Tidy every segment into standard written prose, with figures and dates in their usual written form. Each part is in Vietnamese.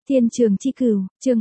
Thiên Trường Chi Cửu, chương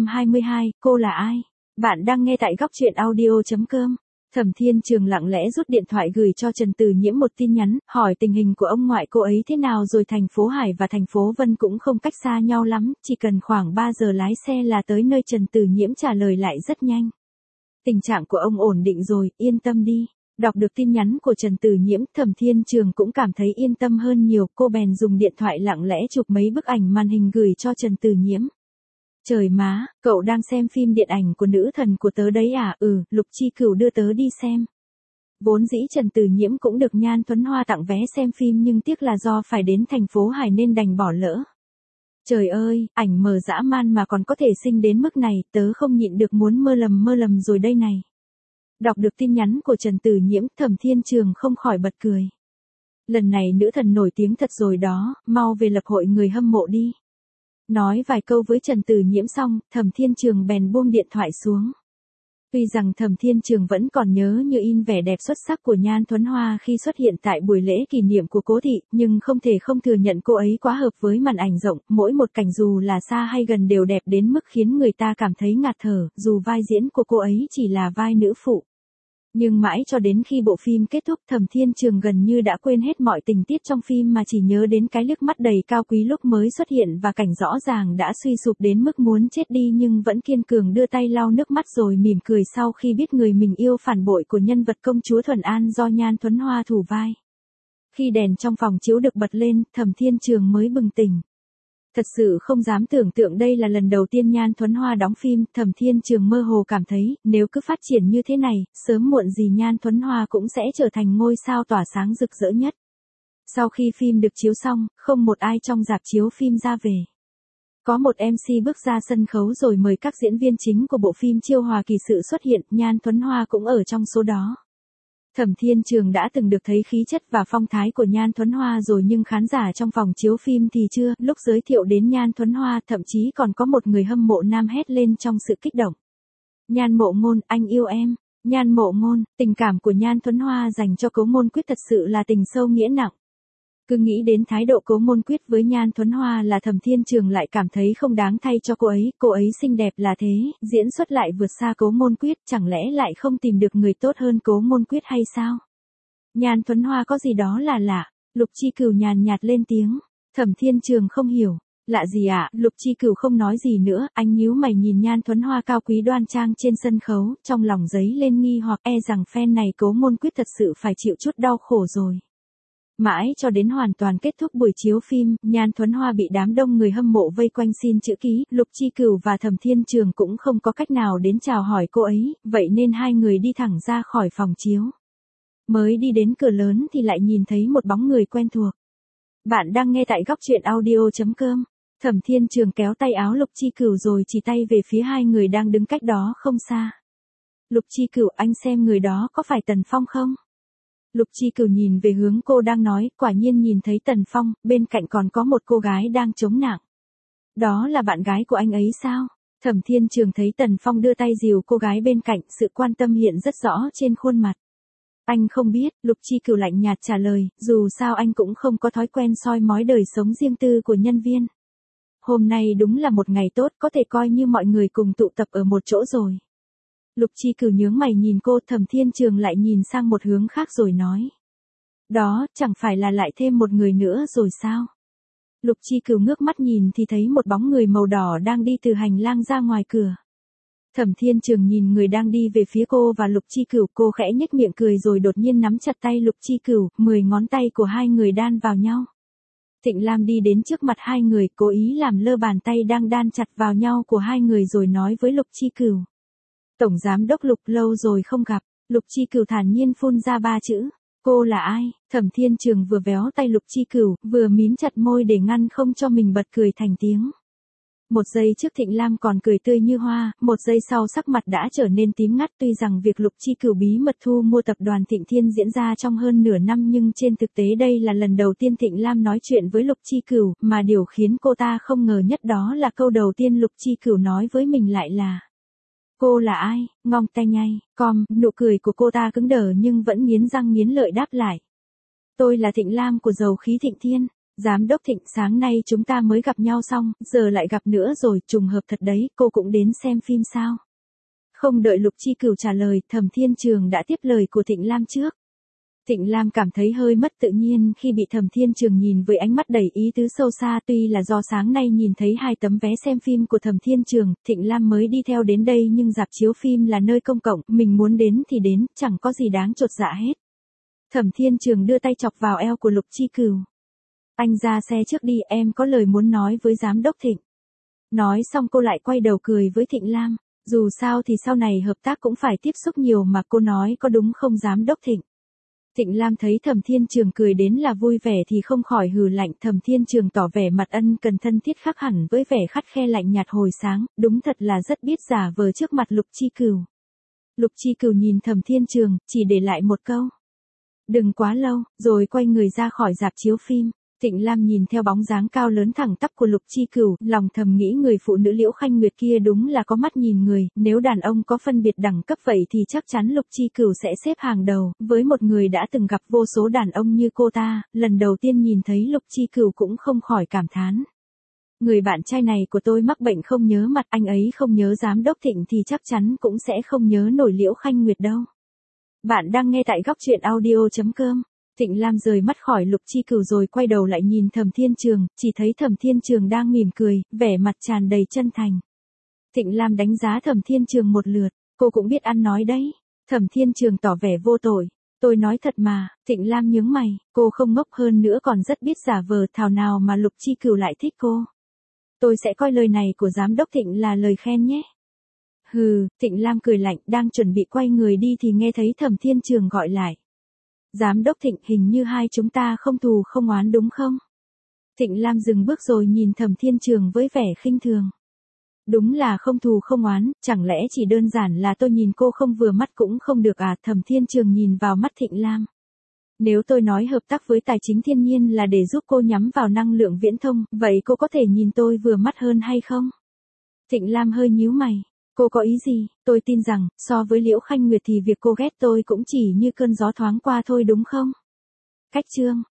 222, cô là ai? Bạn đang nghe tại góc truyện audio.com. Thẩm Thiên Trường lặng lẽ rút điện thoại gửi cho Trần Tử Nhiễm một tin nhắn, hỏi tình hình của ông ngoại cô ấy thế nào rồi. Thành phố Hải và thành phố Vân cũng không cách xa nhau lắm, chỉ cần khoảng 3 giờ lái xe là tới nơi. Trần Tử Nhiễm trả lời lại rất nhanh. Tình trạng của ông ổn định rồi, yên tâm đi. Đọc được tin nhắn của Trần Tử Nhiễm, Thẩm Thiên Trường cũng cảm thấy yên tâm hơn nhiều. Cô bèn dùng điện thoại lặng lẽ chụp mấy bức ảnh màn hình gửi cho Trần Tử Nhiễm. Trời má, cậu đang xem phim điện ảnh của nữ thần của tớ đấy à? Ừ, Lục Chi Cửu đưa tớ đi xem. Vốn dĩ Trần Tử Nhiễm cũng được Nhan Thuấn Hoa tặng vé xem phim nhưng tiếc là do phải đến thành phố Hải nên đành bỏ lỡ. Trời ơi, ảnh mờ dã man mà còn có thể xinh đến mức này, tớ không nhịn được muốn mơ lầm rồi đây này. Đọc được tin nhắn của Trần Tử Nhiễm, Thẩm Thiên Trường không khỏi bật cười. Lần này nữ thần nổi tiếng thật rồi đó, mau về lập hội người hâm mộ đi. Nói vài câu với Trần Tử Nhiễm xong, Thẩm Thiên Trường bèn buông điện thoại xuống. Tuy rằng Thẩm Thiên Trường vẫn còn nhớ như in vẻ đẹp xuất sắc của Nhan Thuấn Hoa khi xuất hiện tại buổi lễ kỷ niệm của Cố thị, nhưng không thể không thừa nhận cô ấy quá hợp với màn ảnh rộng, mỗi một cảnh dù là xa hay gần đều đẹp đến mức khiến người ta cảm thấy ngạt thở, dù vai diễn của cô ấy chỉ là vai nữ phụ. Nhưng mãi cho đến khi bộ phim kết thúc, Thẩm Thiên Trường gần như đã quên hết mọi tình tiết trong phim mà chỉ nhớ đến cái liếc mắt đầy cao quý lúc mới xuất hiện và cảnh rõ ràng đã suy sụp đến mức muốn chết đi nhưng vẫn kiên cường đưa tay lau nước mắt rồi mỉm cười sau khi biết người mình yêu phản bội của nhân vật công chúa Thuần An do Nhan Thuấn Hoa thủ vai. Khi đèn trong phòng chiếu được bật lên, Thẩm Thiên Trường mới bừng tỉnh. Thật sự không dám tưởng tượng đây là lần đầu tiên Nhan Thuấn Hoa đóng phim. Thẩm Thiên Trường mơ hồ cảm thấy, nếu cứ phát triển như thế này, sớm muộn gì Nhan Thuấn Hoa cũng sẽ trở thành ngôi sao tỏa sáng rực rỡ nhất. Sau khi phim được chiếu xong, không một ai trong rạp chiếu phim ra về. Có một MC bước ra sân khấu rồi mời các diễn viên chính của bộ phim Chiêu Hòa Kỳ Sự xuất hiện, Nhan Thuấn Hoa cũng ở trong số đó. Thẩm Thiên Trường đã từng được thấy khí chất và phong thái của Nhan Thuấn Hoa rồi nhưng khán giả trong phòng chiếu phim thì chưa. Lúc giới thiệu đến Nhan Thuấn Hoa thậm chí còn có một người hâm mộ nam hét lên trong sự kích động. Nhan Mộ Ngôn, anh yêu em. Nhan Mộ Ngôn, tình cảm của Nhan Thuấn Hoa dành cho Cố Môn Quyết thật sự là tình sâu nghĩa nặng. Cứ nghĩ đến thái độ Cố Môn Quyết với Nhan Thuấn Hoa là Thẩm Thiên Trường lại cảm thấy không đáng thay cho cô ấy xinh đẹp là thế, diễn xuất lại vượt xa Cố Môn Quyết, chẳng lẽ lại không tìm được người tốt hơn Cố Môn Quyết hay sao? Nhan Thuấn Hoa có gì đó là lạ, Lục Chi Cửu nhàn nhạt lên tiếng. Thẩm Thiên Trường không hiểu, lạ gì ạ? Lục Chi Cửu không nói gì nữa, anh nhíu mày nhìn Nhan Thuấn Hoa cao quý đoan trang trên sân khấu, trong lòng dấy lên nghi hoặc e rằng fan này Cố Môn Quyết thật sự phải chịu chút đau khổ rồi. Mãi cho đến hoàn toàn kết thúc buổi chiếu phim, Nhan Thuấn Hoa bị đám đông người hâm mộ vây quanh xin chữ ký, Lục Chi Cửu và Thẩm Thiên Trường cũng không có cách nào đến chào hỏi cô ấy, vậy nên hai người đi thẳng ra khỏi phòng chiếu. Mới đi đến cửa lớn thì lại nhìn thấy một bóng người quen thuộc. Bạn đang nghe tại góc truyện audio.com. Thẩm Thiên Trường kéo tay áo Lục Chi Cửu rồi chỉ tay về phía hai người đang đứng cách đó không xa. Lục Chi Cửu, anh xem người đó có phải Tần Phong không? Lục Chi Cửu nhìn về hướng cô đang nói, quả nhiên nhìn thấy Tần Phong, bên cạnh còn có một cô gái đang chống nạng. Đó là bạn gái của anh ấy sao? Thẩm Thiên Trường thấy Tần Phong đưa tay dìu cô gái bên cạnh, sự quan tâm hiện rất rõ trên khuôn mặt. Anh không biết, Lục Chi Cửu lạnh nhạt trả lời, dù sao anh cũng không có thói quen soi mói đời sống riêng tư của nhân viên. Hôm nay đúng là một ngày tốt, có thể coi như mọi người cùng tụ tập ở một chỗ rồi. Lục Chi Cửu nhướng mày nhìn cô, Thẩm Thiên Trường lại nhìn sang một hướng khác rồi nói. Đó, chẳng phải là lại thêm một người nữa rồi sao? Lục Chi Cửu ngước mắt nhìn thì thấy một bóng người màu đỏ đang đi từ hành lang ra ngoài cửa. Thẩm Thiên Trường nhìn người đang đi về phía cô và Lục Chi Cửu, cô khẽ nhếch miệng cười rồi đột nhiên nắm chặt tay Lục Chi Cửu, 10 ngón tay của hai người đan vào nhau. Thịnh Lam đi đến trước mặt hai người, cố ý làm lơ bàn tay đang đan chặt vào nhau của hai người rồi nói với Lục Chi Cửu. Tổng giám đốc Lục, lâu rồi không gặp. Lục Chi Cửu thản nhiên phun ra 3 chữ. Cô là ai? Thẩm Thiên Trường vừa véo tay Lục Chi Cửu, vừa mím chặt môi để ngăn không cho mình bật cười thành tiếng. Một giây trước Thịnh Lam còn cười tươi như hoa, một giây sau sắc mặt đã trở nên tím ngắt. Tuy rằng việc Lục Chi Cửu bí mật thu mua tập đoàn Thịnh Thiên diễn ra trong hơn nửa năm nhưng trên thực tế đây là lần đầu tiên Thịnh Lam nói chuyện với Lục Chi Cửu, mà điều khiến cô ta không ngờ nhất đó là câu đầu tiên Lục Chi Cửu nói với mình lại là. Cô là ai? Ngong tay nhây, nụ cười của cô ta cứng đờ nhưng vẫn nghiến răng nghiến lợi đáp lại. Tôi là Thịnh Lam của dầu khí Thịnh Thiên. Giám đốc Thịnh, sáng nay chúng ta mới gặp nhau xong, giờ lại gặp nữa rồi, trùng hợp thật đấy, cô cũng đến xem phim sao? Không đợi Lục Chi Cửu trả lời, Thẩm Thiên Trường đã tiếp lời của Thịnh Lam trước. Thịnh Lam cảm thấy hơi mất tự nhiên khi bị Thẩm Thiên Trường nhìn với ánh mắt đầy ý tứ sâu xa, tuy là do sáng nay nhìn thấy 2 tấm vé xem phim của Thẩm Thiên Trường, Thịnh Lam mới đi theo đến đây nhưng rạp chiếu phim là nơi công cộng, mình muốn đến thì đến, chẳng có gì đáng chột dạ hết. Thẩm Thiên Trường đưa tay chọc vào eo của Lục Chi Cửu. Anh ra xe trước đi, em có lời muốn nói với giám đốc Thịnh. Nói xong cô lại quay đầu cười với Thịnh Lam, dù sao thì sau này hợp tác cũng phải tiếp xúc nhiều mà, cô nói có đúng không giám đốc Thịnh? Thịnh Lam thấy Thẩm Thiên Trường cười đến là vui vẻ thì không khỏi hừ lạnh. Thẩm Thiên Trường tỏ vẻ mặt ân cần thân thiết khác hẳn với vẻ khắt khe lạnh nhạt hồi sáng, đúng thật là rất biết giả vờ trước mặt Lục Chi Cửu. Lục Chi Cửu nhìn Thẩm Thiên Trường, chỉ để lại một câu: đừng quá lâu, rồi quay người ra khỏi rạp chiếu phim. Thịnh Lam nhìn theo bóng dáng cao lớn thẳng tắp của Lục Chi Cửu, lòng thầm nghĩ người phụ nữ Liễu Khanh Nguyệt kia đúng là có mắt nhìn người, nếu đàn ông có phân biệt đẳng cấp vậy thì chắc chắn Lục Chi Cửu sẽ xếp hàng đầu, với một người đã từng gặp vô số đàn ông như cô ta, lần đầu tiên nhìn thấy Lục Chi Cửu cũng không khỏi cảm thán. Người bạn trai này của tôi mắc bệnh không nhớ mặt, anh ấy không nhớ giám đốc Thịnh thì chắc chắn cũng sẽ không nhớ nổi Liễu Khanh Nguyệt đâu. Bạn đang nghe tại góc truyện audio.com. Thịnh Lam rời mắt khỏi Lục Chi Cửu rồi quay đầu lại nhìn Thẩm Thiên Trường, chỉ thấy Thẩm Thiên Trường đang mỉm cười, vẻ mặt tràn đầy chân thành. Thịnh Lam đánh giá Thẩm Thiên Trường một lượt, cô cũng biết ăn nói đấy. Thẩm Thiên Trường tỏ vẻ vô tội, tôi nói thật mà. Thịnh Lam nhướng mày, cô không ngốc, hơn nữa còn rất biết giả vờ, thảo nào mà Lục Chi Cửu lại thích cô. Tôi sẽ coi lời này của giám đốc Thịnh là lời khen nhé. Hừ, Thịnh Lam cười lạnh, đang chuẩn bị quay người đi thì nghe thấy Thẩm Thiên Trường gọi lại. Giám đốc Thịnh, hình như hai chúng ta không thù không oán đúng không? Thịnh Lam dừng bước rồi nhìn Thẩm Thiên Trường với vẻ khinh thường. Đúng là không thù không oán, chẳng lẽ chỉ đơn giản là tôi nhìn cô không vừa mắt cũng không được à? Thẩm Thiên Trường nhìn vào mắt Thịnh Lam. Nếu tôi nói hợp tác với tài chính thiên nhiên là để giúp cô nhắm vào năng lượng viễn thông, vậy cô có thể nhìn tôi vừa mắt hơn hay không? Thịnh Lam hơi nhíu mày. Cô có ý gì? Tôi tin rằng, so với Liễu Khanh Nguyệt thì việc cô ghét tôi cũng chỉ như cơn gió thoáng qua thôi đúng không? Cách chương